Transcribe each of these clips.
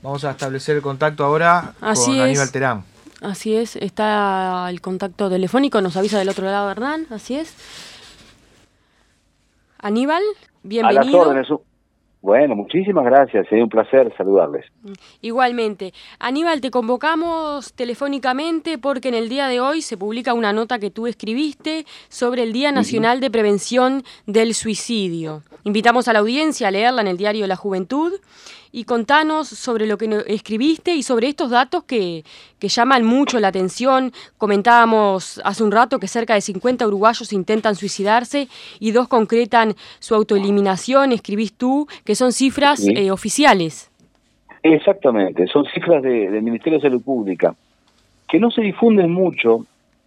Vamos a establecer el contacto ahora con Aníbal Terán. Así es, está el contacto telefónico, nos avisa del otro lado Hernán, así es. Aníbal, bienvenido. A las órdenes. Bueno, muchísimas gracias, sería un placer saludarles. Igualmente. Aníbal, te convocamos telefónicamente porque en el día de hoy se publica una nota que tú escribiste sobre el Día Nacional de Prevención del Suicidio. Invitamos a la audiencia a leerla en el diario La Juventud y contanos sobre lo que escribiste y sobre estos datos que llaman mucho la atención. Comentábamos hace un rato que cerca de 50 uruguayos intentan suicidarse y 2 concretan su autoeliminación, escribís tú, que son cifras oficiales. Exactamente, son cifras del Ministerio de Salud Pública, que no se difunden mucho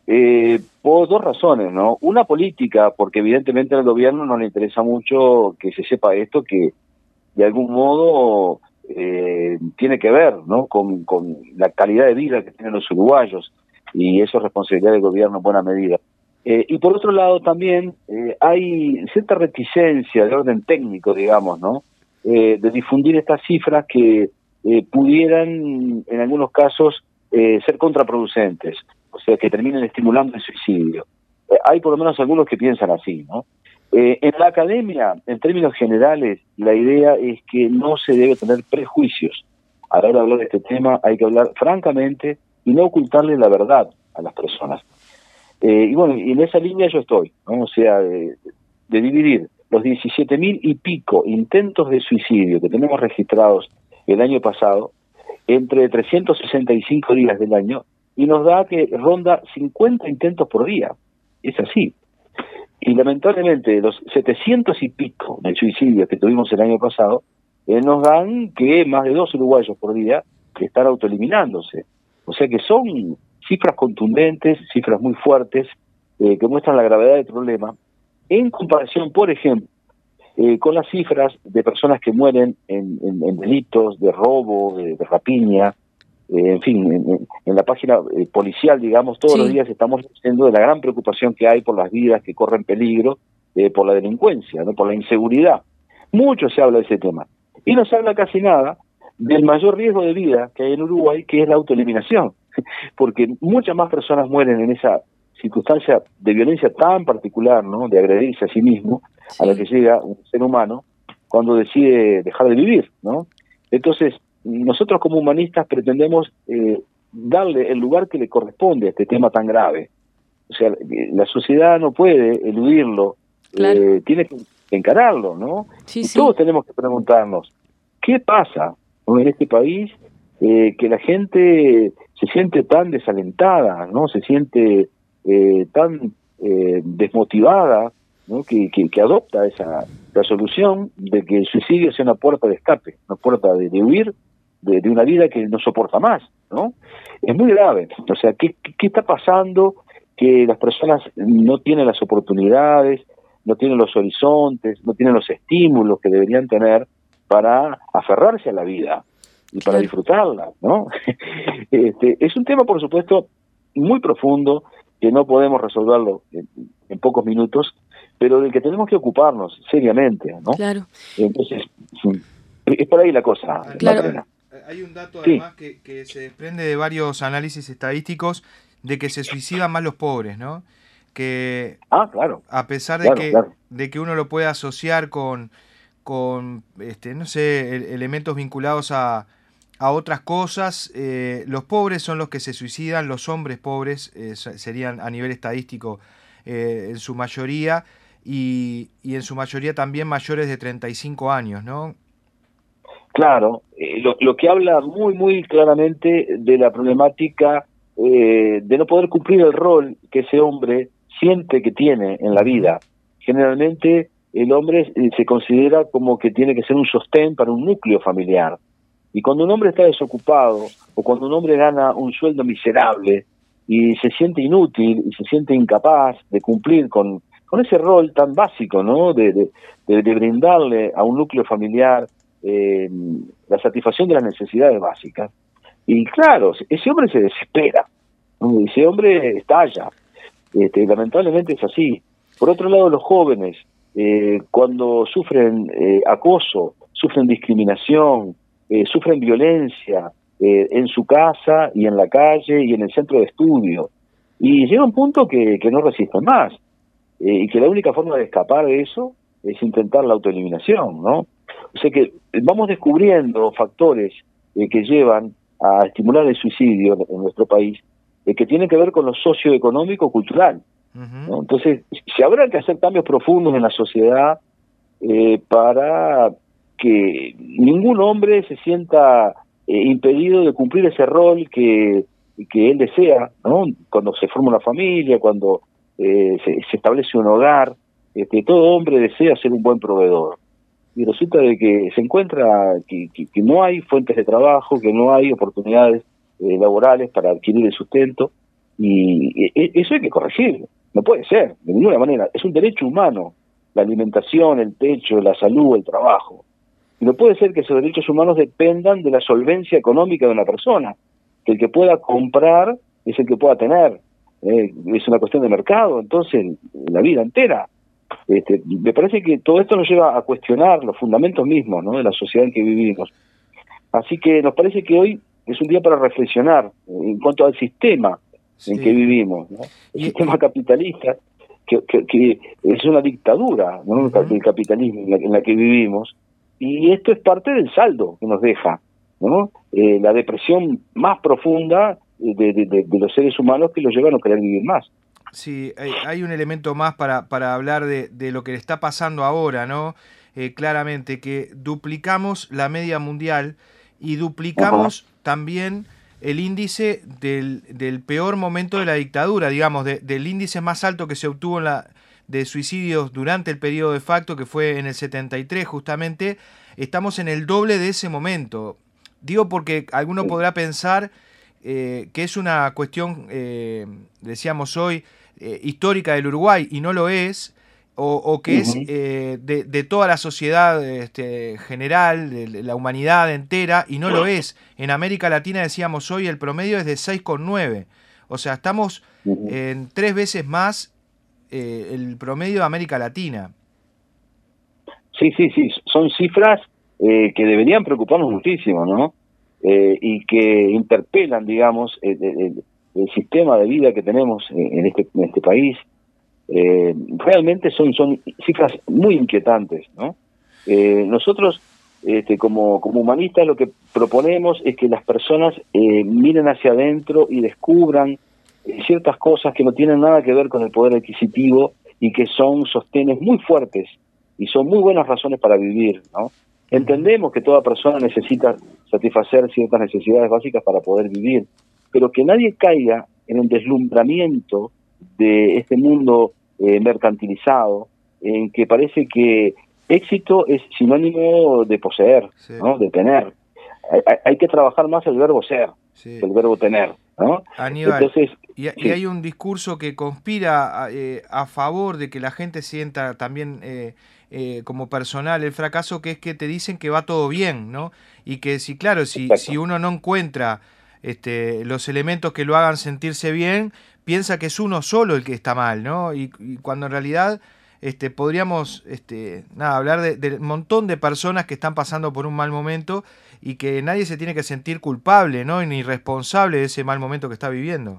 por 2 razones, ¿no? Una política, porque evidentemente al gobierno no le interesa mucho que se sepa esto, que de algún modo tiene que ver, ¿no?, con la calidad de vida que tienen los uruguayos, y eso es responsabilidad del gobierno en buena medida. Y por otro lado también hay cierta reticencia de orden técnico, digamos, ¿no?, de difundir estas cifras que pudieran en algunos casos ser contraproducentes, o sea, que terminen estimulando el suicidio. Hay por lo menos algunos que piensan así, ¿no? En la academia, en términos generales, la idea es que no se debe tener prejuicios. A la hora de hablar de este tema hay que hablar francamente y no ocultarle la verdad a las personas. Y bueno, y en esa línea yo estoy, ¿no? O sea, de dividir los 17.000 y pico intentos de suicidio que tenemos registrados el año pasado entre 365 días del año, y nos da que ronda 50 intentos por día. Es así. Y lamentablemente los 700 y pico de suicidios que tuvimos el año pasado nos dan que más de 2 uruguayos por día que están autoeliminándose. O sea que son cifras contundentes, cifras muy fuertes, que muestran la gravedad del problema, en comparación, por ejemplo, con las cifras de personas que mueren en delitos de robo, de rapiña, en fin, en la página policial, digamos, todos los días estamos diciendo de la gran preocupación que hay por las vidas que corren peligro, por la delincuencia, ¿no?, por la inseguridad. Mucho se habla de ese tema. Y no se habla casi nada del mayor riesgo de vida que hay en Uruguay, que es la autoeliminación. Porque muchas más personas mueren en esa circunstancia de violencia tan particular, ¿no?, de agredirse a sí mismo, a la que llega un ser humano cuando decide dejar de vivir, ¿no? Entonces, nosotros como humanistas pretendemos darle el lugar que le corresponde a este tema tan grave. O sea, la sociedad no puede eludirlo, tiene que encararlo, ¿no? Y todos tenemos que preguntarnos, ¿qué pasa, ¿no?, en este país que la gente se siente tan desalentada, ¿no?, se siente tan desmotivada, ¿no?, que adopta esa resolución de que el suicidio sea una puerta de escape, una puerta de huir de una vida que no soporta más, ¿no? Es muy grave. O sea, ¿qué está pasando? Que las personas no tienen las oportunidades, no tienen los horizontes, no tienen los estímulos que deberían tener para aferrarse a la vida y para disfrutarla, ¿no? Es un tema, por supuesto, muy profundo, que no podemos resolverlo en pocos minutos, pero del que tenemos que ocuparnos seriamente, ¿no? Claro. Entonces, es por ahí la cosa, Macarena. Hay un dato además que se desprende de varios análisis estadísticos de que se suicidan más los pobres, ¿no? Que claro. A pesar de que uno lo puede asociar con no sé, elementos vinculados a otras cosas, los pobres son los que se suicidan, los hombres pobres serían a nivel estadístico en su mayoría, y en su mayoría también mayores de 35 años, ¿no? Claro, lo que habla muy, muy claramente de la problemática de no poder cumplir el rol que ese hombre siente que tiene en la vida. Generalmente el hombre se considera como que tiene que ser un sostén para un núcleo familiar. Y cuando un hombre está desocupado, o cuando un hombre gana un sueldo miserable, y se siente inútil, y se siente incapaz de cumplir con ese rol tan básico, ¿no?, de brindarle a un núcleo familiar la satisfacción de las necesidades básicas. Y claro, ese hombre se desespera, ¿no?, ese hombre estalla. Lamentablemente es así. Por otro lado, los jóvenes, cuando sufren acoso, sufren discriminación, sufren violencia en su casa y en la calle y en el centro de estudio. Y llega un punto que no resisten más, y que la única forma de escapar de eso es intentar la autoeliminación, ¿no? O sea que vamos descubriendo factores que llevan a estimular el suicidio en nuestro país, que tienen que ver con lo socioeconómico-cultural, ¿no? Entonces, si habrá que hacer cambios profundos en la sociedad para que ningún hombre se sienta impedido de cumplir ese rol que él desea, ¿no? Cuando se forma una familia, cuando se establece un hogar, todo hombre desea ser un buen proveedor. Y resulta de que se encuentra que no hay fuentes de trabajo, que no hay oportunidades laborales para adquirir el sustento, y eso hay que corregir. No puede ser, de ninguna manera. Es un derecho humano, la alimentación, el techo, la salud, el trabajo. Y no puede ser que esos derechos humanos dependan de la solvencia económica de una persona, que el que pueda comprar es el que pueda tener. Es una cuestión de mercado, entonces, la vida entera. Me parece que todo esto nos lleva a cuestionar los fundamentos mismos, ¿no?, de la sociedad en que vivimos. Así que nos parece que hoy es un día para reflexionar en cuanto al sistema en que vivimos, ¿no? El sistema capitalista, que es una dictadura, ¿no?, del capitalismo en la que vivimos, y esto es parte del saldo que nos deja, ¿no? La depresión más profunda de los seres humanos, que los lleva a no querer vivir más. Sí, hay un elemento más para hablar de lo que le está pasando ahora, ¿no? Claramente que duplicamos la media mundial y duplicamos también el índice del peor momento de la dictadura, digamos, del índice más alto que se obtuvo de suicidios durante el periodo de facto, que fue en el 73 justamente. Estamos en el doble de ese momento. Digo porque alguno podrá pensar que es una cuestión, decíamos hoy, histórica del Uruguay, y no lo es, o que es de toda la sociedad general, de la humanidad entera, y no lo es. En América Latina, decíamos hoy, el promedio es de 6,9. O sea, estamos en 3 veces más el promedio de América Latina. Sí, son cifras que deberían preocuparnos muchísimo, ¿no? Y que interpelan, digamos, el sistema de vida que tenemos en este país. Realmente son cifras muy inquietantes, ¿no? Nosotros, como humanistas, lo que proponemos es que las personas miren hacia adentro y descubran ciertas cosas que no tienen nada que ver con el poder adquisitivo y que son sostenes muy fuertes y son muy buenas razones para vivir, ¿no? Entendemos que toda persona necesita satisfacer ciertas necesidades básicas para poder vivir, pero que nadie caiga en el deslumbramiento de este mundo mercantilizado, en que parece que éxito es sinónimo de poseer, ¿no?, de tener. Hay que trabajar más el verbo ser que el verbo tener, ¿no? Aníbal, entonces, y hay un discurso que conspira a favor de que la gente sienta también como personal el fracaso, que es que te dicen que va todo bien, ¿no? Y que si uno no encuentra los elementos que lo hagan sentirse bien, piensa que es uno solo el que está mal, ¿no? Y cuando en realidad podríamos hablar de un montón de personas que están pasando por un mal momento y que nadie se tiene que sentir culpable, ¿no?, ni responsable de ese mal momento que está viviendo.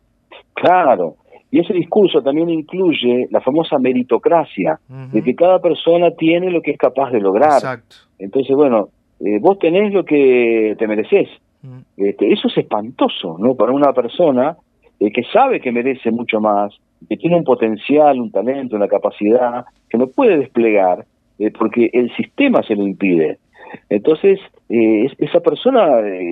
Claro, y ese discurso también incluye la famosa meritocracia, de que cada persona tiene lo que es capaz de lograr. Exacto. Entonces, bueno, vos tenés lo que te mereces. Eso es espantoso, ¿no?, para una persona que sabe que merece mucho más, que tiene un potencial, un talento, una capacidad que no puede desplegar porque el sistema se lo impide. Entonces, esa persona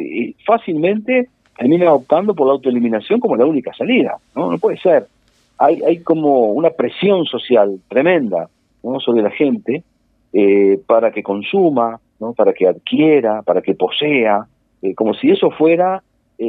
fácilmente termina optando por la autoeliminación como la única salida, ¿no? No puede ser. Hay como una presión social tremenda, ¿no?, sobre la gente para que consuma, ¿no?, para que adquiera, para que posea, como si eso fuera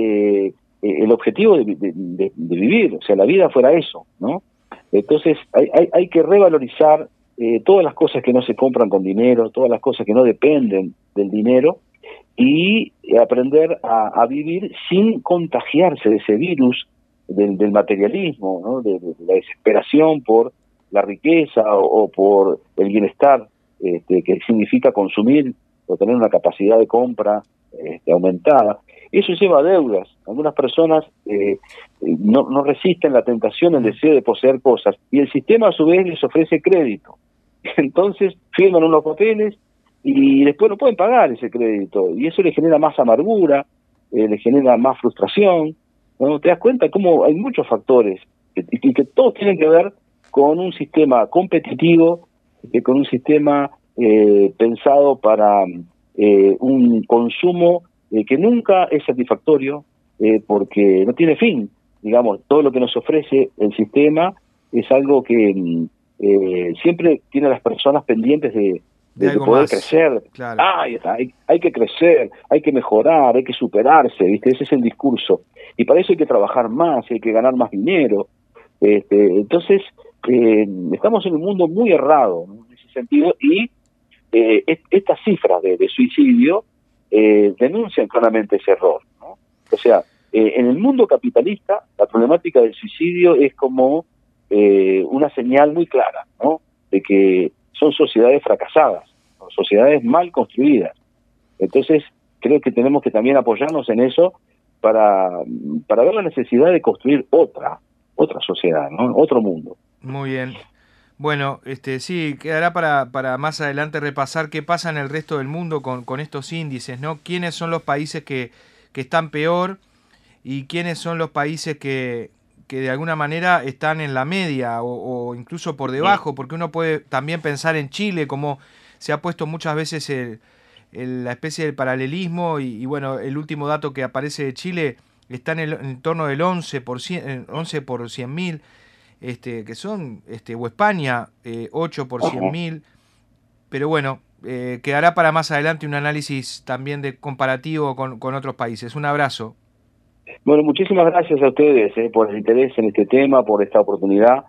el objetivo de vivir, o sea, la vida fuera eso, ¿no? Entonces hay que revalorizar todas las cosas que no se compran con dinero, todas las cosas que no dependen del dinero, y aprender a vivir sin contagiarse de ese virus del materialismo, ¿no?, de la desesperación por la riqueza o por el bienestar que significa consumir o tener una capacidad de compra aumentada. Eso lleva a deudas. Algunas personas no resisten la tentación, el deseo de poseer cosas, y el sistema a su vez les ofrece crédito. Entonces firman unos papeles y después no pueden pagar ese crédito, y eso les genera más amargura, les genera más frustración, ¿no? Te das cuenta cómo hay muchos factores y que todos tienen que ver con un sistema competitivo, con un sistema pensado para un consumo que nunca es satisfactorio, porque no tiene fin. Digamos, todo lo que nos ofrece el sistema es algo que siempre tiene a las personas pendientes de poder más crecer. Claro. Hay que crecer, hay que mejorar, hay que superarse, ¿viste? Ese es el discurso. Y para eso hay que trabajar más, hay que ganar más dinero. Entonces, estamos en un mundo muy errado, ¿no? En ese sentido, y estas cifras de suicidio denuncian claramente ese error, ¿no? O sea, en el mundo capitalista, la problemática del suicidio es como una señal muy clara, ¿no? De que son sociedades fracasadas, ¿no? Sociedades mal construidas. Entonces, creo que tenemos que también apoyarnos en eso para ver la necesidad de construir otra sociedad, ¿no? Otro mundo. Muy bien. Bueno, sí, quedará para más adelante repasar qué pasa en el resto del mundo con estos índices, ¿no? ¿Quiénes son los países que están peor y quiénes son los países que de alguna manera están en la media o incluso por debajo? Porque uno puede también pensar en Chile, como se ha puesto muchas veces la especie del paralelismo y bueno, el último dato que aparece de Chile está en torno del 11 por 100.000. Que son, o España, 8 por 100.000, pero bueno, quedará para más adelante un análisis también de comparativo con otros países. Un abrazo. Bueno, muchísimas gracias a ustedes por el interés en este tema, por esta oportunidad,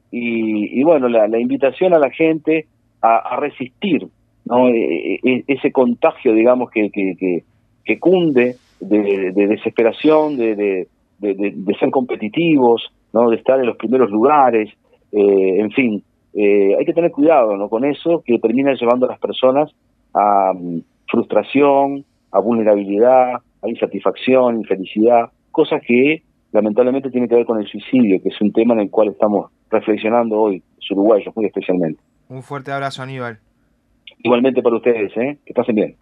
y bueno, la invitación a la gente a resistir, ¿no? Ese contagio, digamos, que cunde de desesperación, de ser competitivos, ¿no? De estar en los primeros lugares, en fin, hay que tener cuidado, ¿no? Con eso, que termina llevando a las personas a frustración, a vulnerabilidad, a insatisfacción, infelicidad, cosas que lamentablemente tienen que ver con el suicidio, que es un tema en el cual estamos reflexionando hoy, los uruguayos muy especialmente. Un fuerte abrazo, Aníbal. Igualmente para ustedes, que pasen bien.